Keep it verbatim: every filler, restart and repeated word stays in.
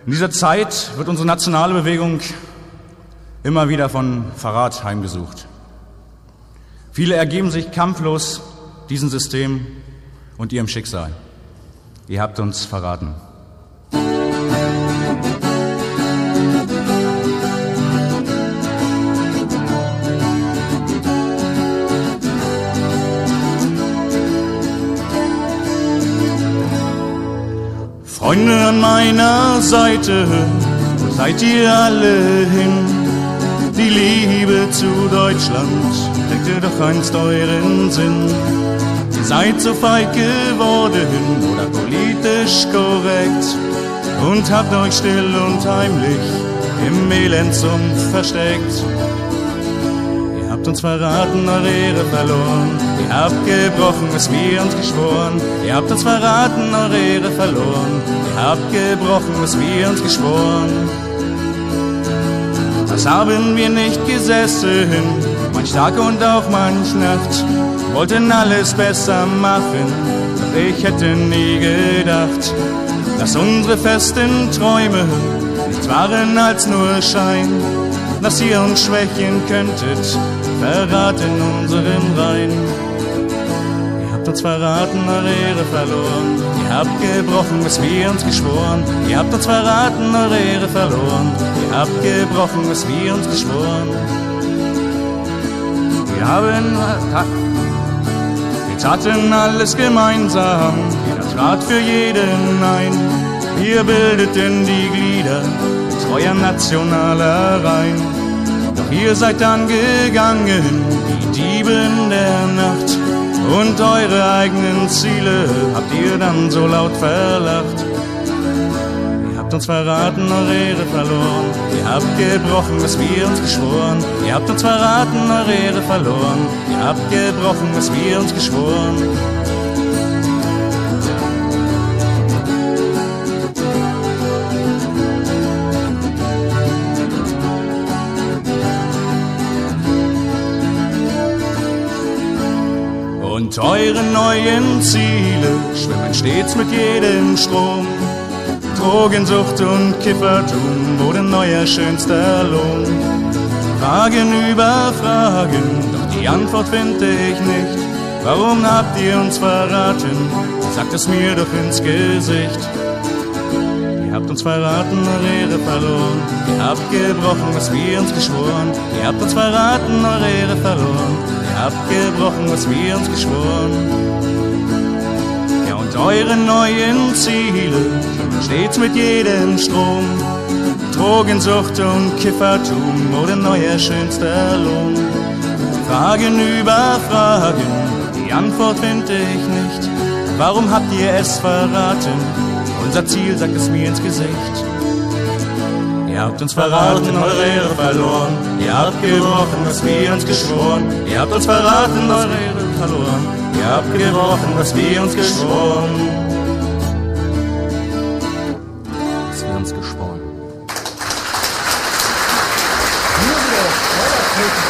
In dieser Zeit wird unsere nationale Bewegung immer wieder von Verrat heimgesucht. Viele ergeben sich kampflos diesem System und ihrem Schicksal. Ihr habt uns verraten. Freunde an meiner Seite, wo seid ihr alle hin? Die Liebe zu Deutschland deckte doch einst euren Sinn. Ihr seid so feig geworden oder politisch korrekt und habt euch still und heimlich im Elendssumpf versteckt. Ihr habt uns verraten, eure Ehre verloren. Ihr habt gebrochen, was wir uns geschworen. Ihr habt uns verraten, eure Ehre verloren. Ihr habt gebrochen, was wir uns geschworen. Was haben wir nicht gesessen, manch Tag und auch manch Nacht, wollten alles besser machen, doch ich hätte nie gedacht, dass unsere festen Träume nichts waren als nur Schein, dass ihr uns schwächen könntet, verraten unseren Rhein. Ihr habt uns verraten, eure Ehre verloren. Ihr habt gebrochen, was wir uns geschworen. Ihr habt uns verraten, eure Ehre verloren. Ihr habt gebrochen, was wir uns geschworen. Wir haben, wir taten alles gemeinsam. Jeder trat für jeden ein. Wir bildeten die Glieder treuer nationaler Reihn. Doch ihr seid dann gegangen, wie Diebe in der Nacht. Und eure eigenen Ziele habt ihr dann so laut verlacht. Ihr habt uns verraten, eure Ehre verloren. Ihr habt gebrochen, was wir uns geschworen. Ihr habt uns verraten, eure Ehre verloren. Ihr habt gebrochen, was wir uns geschworen. Und eure neuen Ziele schwimmen stets mit jedem Strom. Drogensucht und Kiffertum wurden euer schönster Lohn. Fragen über Fragen, doch die Antwort finde ich nicht. Warum habt ihr uns verraten? Sagt es mir doch ins Gesicht. Ihr habt uns verraten, eure Ehre verloren. Ihr habt gebrochen, was wir uns geschworen. Ihr habt uns verraten, eure Ehre verloren. Ihr habt gebrochen, was wir uns geschworen. Ja, und eure neuen Ziele stets mit jedem Strom. Drogensucht und Kiffertum wurden euer schönster Lohn. Fragen über Fragen, die Antwort finde ich nicht. Warum habt ihr es verraten? Unser Ziel sagt es mir ins Gesicht. Ihr habt uns verraten, eure Ehre verloren. Ihr habt gebrochen, was wir uns geschworen. Ihr habt uns verraten, eure Ehre verloren. Ihr habt gebrochen, was wir uns geschworen. Was wir uns geschworen.